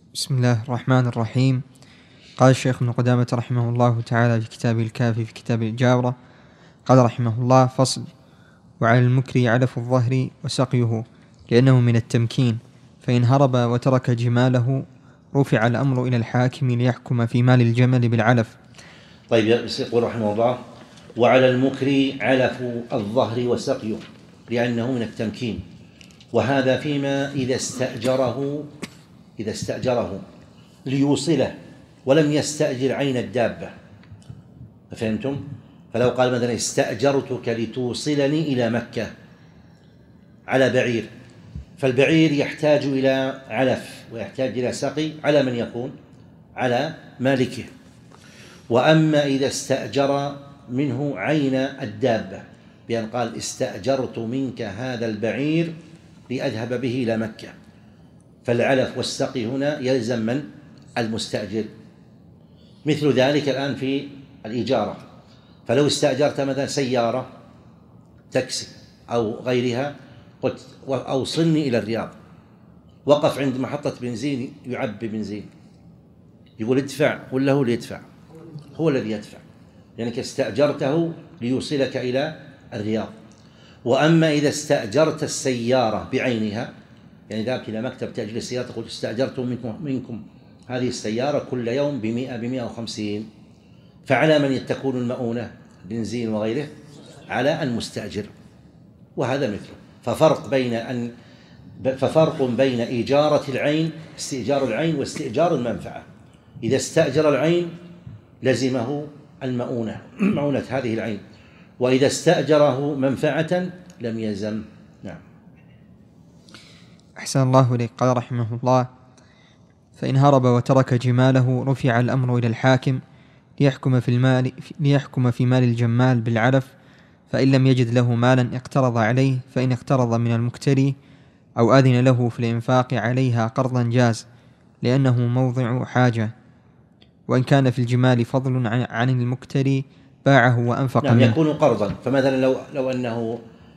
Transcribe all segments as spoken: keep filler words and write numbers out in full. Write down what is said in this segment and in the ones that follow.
بسم الله الرحمن الرحيم. قال الشيخ ابن قدامة رحمه الله تعالى في كتابه الكافي في كتاب الجاورة، قال رحمه الله: فصل: وعلى المكري علف الظهر وسقيه لأنه من التمكين، فإن هرب وترك جماله رفع الأمر إلى الحاكم ليحكم في مال الجمل بالعلف. طيب، يقول رحمه الله: وعلى المكري علف الظهر وسقيه لأنه من التمكين، وهذا فيما إذا استأجره إذا استأجره ليوصله ولم يستأجر عين الدابة. فهمتم؟ فلو قال مثلا: استأجرتك لتوصلني إلى مكة على بعير، فالبعير يحتاج إلى علف ويحتاج إلى سقي، على من يكون؟ على مالكه. وأما إذا استأجر منه عين الدابة بأن قال: استأجرت منك هذا البعير لأذهب به إلى مكة، فالعلف والسقي هنا يلزم من؟ المستأجر. مثل ذلك الآن في الإجارة، فلو استأجرت مثلا سيارة تاكسي أو غيرها، قلت: أوصلني إلى الرياض، وقف عند محطة بنزين يعبي بنزين، يقول: ادفع، ولا هو اللي يدفع؟ هو الذي يدفع، لأنك يعني استأجرته ليوصلك إلى الرياض. وأما إذا استأجرت السيارة بعينها، يعني ذاك إلى مكتب تأجير السيارة تقول: استأجرت منكم, منكم هذه السيارة كل يوم بمئة بمئة وخمسين، فعلى من تكون المؤونة؟ بنزين وغيره، على المستأجر. وهذا مثله. ففرق بين أن ففرق بين إيجارة العين، استئجار العين، واستئجار المنفعة. إذا استأجر العين لزمه المؤونة، مؤونة هذه العين، وإذا استأجره منفعة لم يلزم. نعم. أحسن الله إليك. قال رحمه الله: فإن هرب وترك جماله رفع الأمر إلى الحاكم ليحكم في المال ليحكم في مال الجمال بالعلف، فإن لم يجد له مالا اقترض عليه، فإن اقترض من المكتري أو أذن له في الإنفاق عليها قرضا جاز، لأنه موضع حاجة. وإن كان في الجمال فضل عن المكتري باعه وأنفق نعم، منه. يكون قرضا. فمثلا لو لو أنه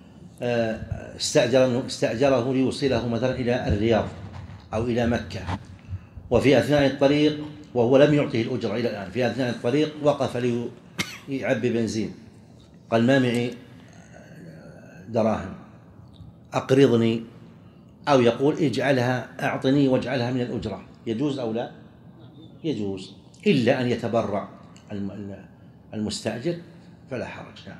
استأجر استأجره ليوصله مثلا إلى الرياض أو إلى مكة، وفي أثناء الطريق، وهو لم يعطيه الأجرة إلى الآن، في أثناء الطريق وقف ليعبي بنزين، قال: ما معي دراهم، أقرضني، أو يقول: اجعلها، أعطني واجعلها من الأجرة. يجوز أو لا؟ يجوز، إلا أن يتبرع المستأجر فلا حرج. نعم.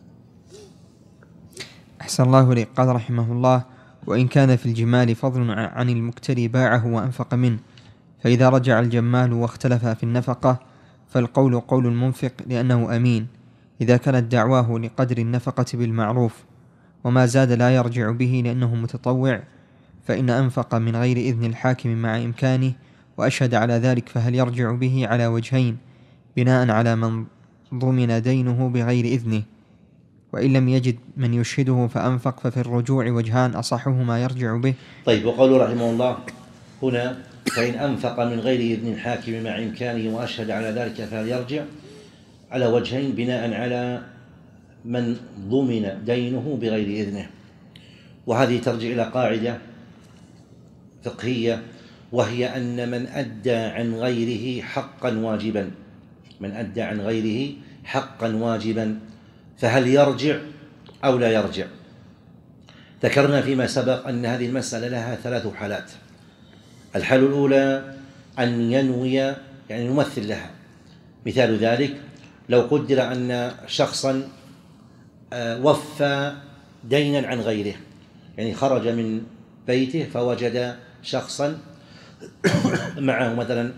أحسن الله إليك. قال رحمه الله: وإن كان في الجمال فضل عن المكتري باعه وأنفق منه، فإذا رجع الجمال واختلف في النفقة فالقول قول المنفق لأنه أمين، إذا كانت دعواه لقدر النفقة بالمعروف، وما زاد لا يرجع به لأنه متطوع، فإن أنفق من غير إذن الحاكم مع إمكانه وأشهد على ذلك، فهل يرجع به على وجهين بناء على من ضمن دينه بغير إذنه، وإن لم يجد من يشهده فأنفق، ففي الرجوع وجهان أصحهما يرجع به. طيب، وقول رحمه الله هنا: فإن أنفق من غير إذن الحاكم مع إمكانه وأشهد على ذلك فهل يرجع، على وجهين بناء على من ضمن دينه بغير إذنه. وهذه ترجع إلى قاعدة فقهية، وهي أن من أدى عن غيره حقا واجبا من أدى عن غيره حقا واجبا فهل يرجع أو لا يرجع؟ ذكرنا فيما سبق أن هذه المسألة لها ثلاث حالات. الحالة الأولى أن ينوي، يعني يمثل لها. مثال ذلك: لو قدر أن شخصا وفى دينا عن غيره، يعني خرج من بيته فوجد شخصا معه مثلا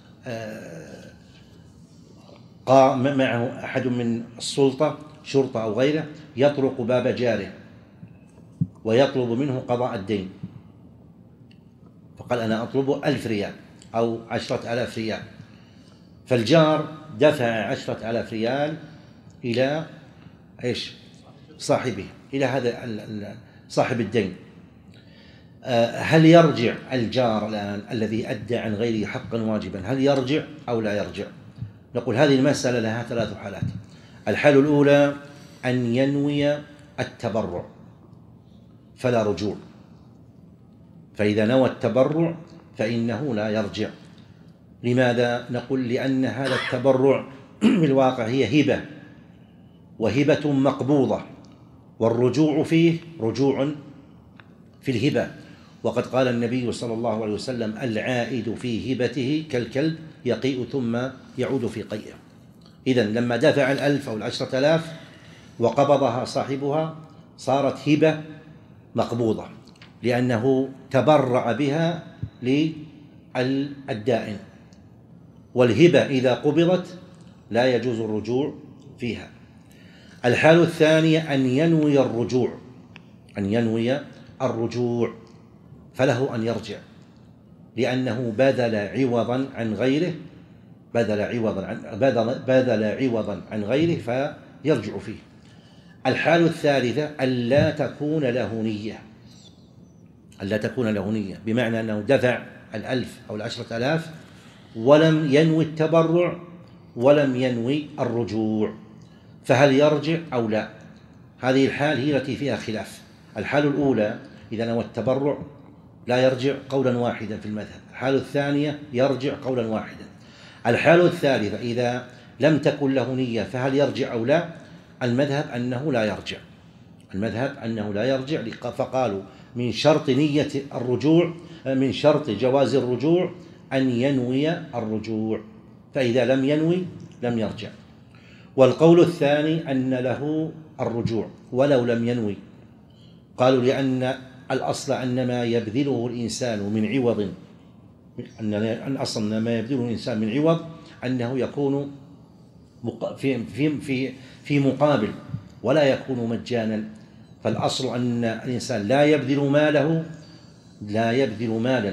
معه أحد من السلطة، شرطة أو غيره، يطرق باب جاره ويطلب منه قضاء الدين، فقال: أنا أطلب ألف ريال أو عشرة آلاف ريال، فالجار دفع عشرة آلاف ريال إلى إيش؟ صاحبه، إلى هذا صاحب الدين. هل يرجع الجار الآن الذي أدى عن غيره حقا واجبا، هل يرجع أو لا يرجع؟ نقول هذه المسألة لها ثلاث حالات. الحالة الأولى أن ينوي التبرع فلا رجوع، فإذا نوى التبرع فإنه لا يرجع. لماذا؟ نقول لأن هذا التبرع بالواقع هي هبة، وهبة مقبوضة، والرجوع فيه رجوع في الهبة. وقد قال النبي صلى الله عليه وسلم: العائد في هبته كالكلب يقيء ثم يعود في قيئه. إذن لما دفع الألف أو العشرة آلاف وقبضها صاحبها صارت هبة مقبوضة، لأنه تبرع بها للدائن، والهبة إذا قبضت لا يجوز الرجوع فيها. الحال الثانية أن ينوي الرجوع، أن ينوي الرجوع فله أن يرجع، لأنه بذل عوضا عن غيره، بذل عوضا عن بذل عوضا عن غيره فيرجع فيه. الحال الثالثة ألا تكون له نية، ألا تكون له نية، بمعنى أنه دفع الألف أو العشرة آلاف ولم ينوي التبرع ولم ينوي الرجوع، فهل يرجع أو لا؟ هذه الحال هي التي فيها خلاف. الحال الأولى إذا نوى التبرع لا يرجع قولا واحدا في المذهب. الحال الثانية يرجع قولا واحدا. الحال الثالثة إذا لم تكن له نية فهل يرجع أو لا؟ المذهب أنه لا يرجع، المذهب أنه لا يرجع، فقالوا من شرط نية الرجوع، من شرط جواز الرجوع أن ينوي الرجوع، فإذا لم ينوي لم يرجع. والقول الثاني أن له الرجوع ولو لم ينوي، قالوا لأن الأصل أن ما يبذله الإنسان من عوض، أن الأصل أن ما يبذله الإنسان من عوض أنه يكون في في في في مقابل ولا يكون مجانا. فالأصل أن الإنسان لا يبذل ماله لا يبذل مالا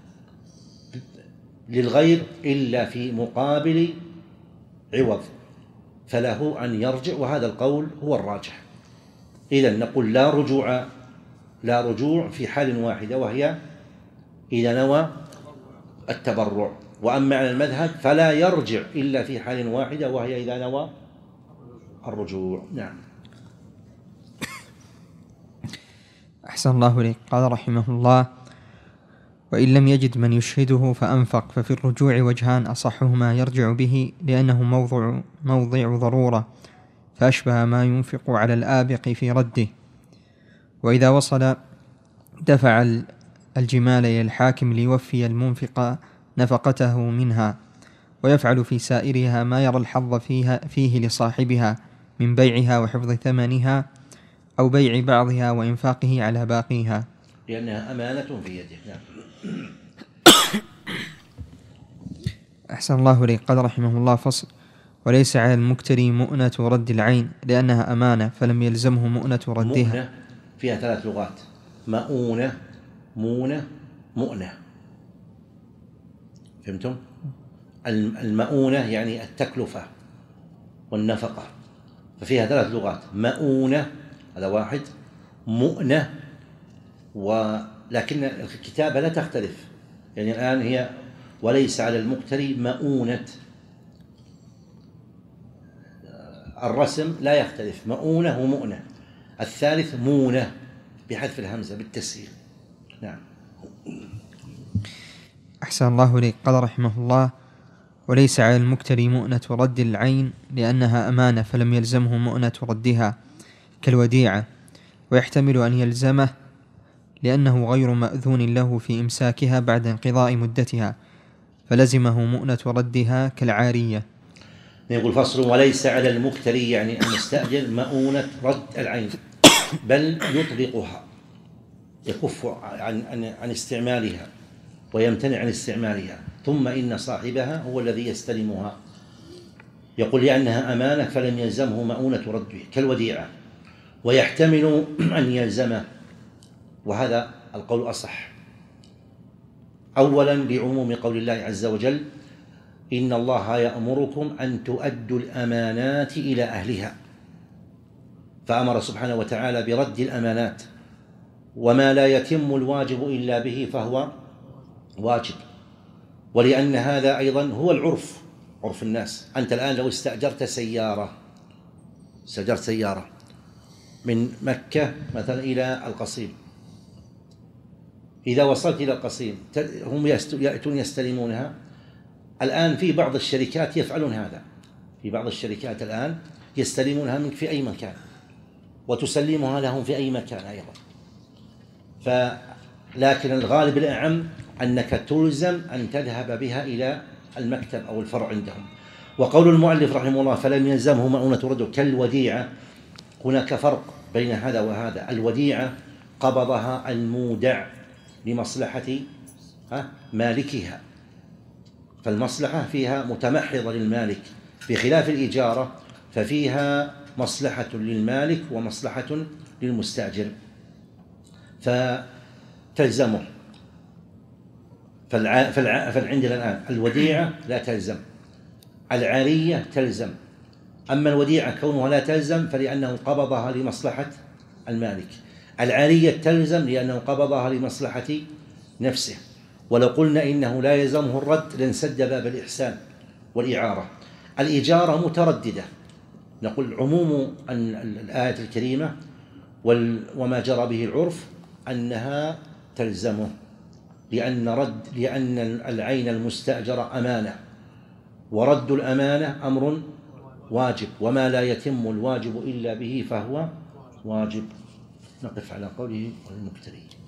للغير إلا في مقابل عوض، فله أن يرجع، وهذا القول هو الراجح. إذن نقول لا رجوع لا رجوع في حال واحدة، وهي إذا نوى التبرع. وأما على المذهب فلا يرجع إلا في حال واحدة، وهي إذا نوى الرجوع. نعم. أحسن الله إليك. قال رحمه الله: وإن لم يجد من يشهده فأنفق، ففي الرجوع وجهان، أصحهما يرجع به لأنه موضع, موضع ضرورة، فأشبه ما ينفق على الآبق في رده. وإذا وصل دفع الجمال إلى الحاكم ليوفي المنفق نفقته منها، ويفعل في سائرها ما يرى الحظ فيها فيه لصاحبها من بيعها وحفظ ثمنها أو بيع بعضها وإنفاقه على باقيها، لأنها أمانة في يده. نعم. أحسن الله إليك. قال رحمه الله: فصل: وليس على المكتري مؤنة رد العين لأنها أمانة فلم يلزمه مؤنة ردها. مؤنة فيها ثلاث لغات: مؤونة، مونة، مؤنة. فهمتم؟ المؤونة يعني التكلفة والنفقة، ففيها ثلاث لغات: مؤونة هذا واحد، مؤنة، ولكن الكتابة لا تختلف، يعني الآن هي وليس على المقتري مؤونة، الرسم لا يختلف، مؤونة ومؤنة. الثالث مونة بحذف الهمزة بالتسهيل. نعم. أحسن الله إليك. قال رحمه الله: وليس على المكتري مؤنة رد العين لأنها أمانة فلم يلزمه مؤنة ردها كالوديعة، ويحتمل أن يلزمه لأنه غير مأذون له في إمساكها بعد انقضاء مدتها، فلزمه مؤنة ردها كالعارية. يقول: فصل: وليس على المكتري يعني المستأجر مؤونة رد العين، بل يطلقها، يكف عن, عن, عن استعمالها ويمتنع عن استعمالها، ثم إن صاحبها هو الذي يستلمها. يقول: لأنها أمانة فلم يلزمه مؤونة رده كالوديعة، ويحتمل أن يلزمه، وهذا القول أصح. أولا لعموم قول الله عز وجل: إن الله يأمركم أن تؤدوا الأمانات إلى أهلها، فأمر سبحانه وتعالى برد الأمانات، وما لا يتم الواجب إلا به فهو واجب. ولأن هذا أيضا هو العرف، عرف الناس. أنت الآن لو استأجرت سيارة استأجرت سيارة من مكة مثلا إلى القصيم، إذا وصلت إلى القصيم هم يأتون يستلمونها. الآن في بعض الشركات يفعلون هذا، في بعض الشركات الآن يستلمونها منك في أي مكان وتسلمها لهم في أي مكان أيضا. ف لكن الغالب الأعم أنك تلزم أن تذهب بها إلى المكتب أو الفرع عندهم. وقول المؤلف رحمه الله فلم يلزمه مؤونة رده كالوديعة، هناك فرق بين هذا وهذا. الوديعة قبضها المودع لمصلحة مالكها، فالمصلحة فيها متمحضة للمالك، بخلاف الإجارة ففيها مصلحة للمالك ومصلحة للمستأجر فتلزمه. فالع... فالع... فعندنا الآن الوديعة لا تلزم، العارية تلزم. أما الوديعة كونها لا تلزم فلأنه قبضها لمصلحة المالك، العارية تلزم لأنه قبضها لمصلحة نفسه. ولو قلنا إنه لا يلزمه الرد لانسد باب الإحسان والإعارة. الإجارة مترددة، نقول عموم الآية الكريمة وما جرى به العرف أنها تلزمه، لأن رد لأن العين المستأجرة أمانة، ورد الأمانة أمر واجب، وما لا يتم الواجب إلا به فهو واجب. نقف على قوله والمكتري.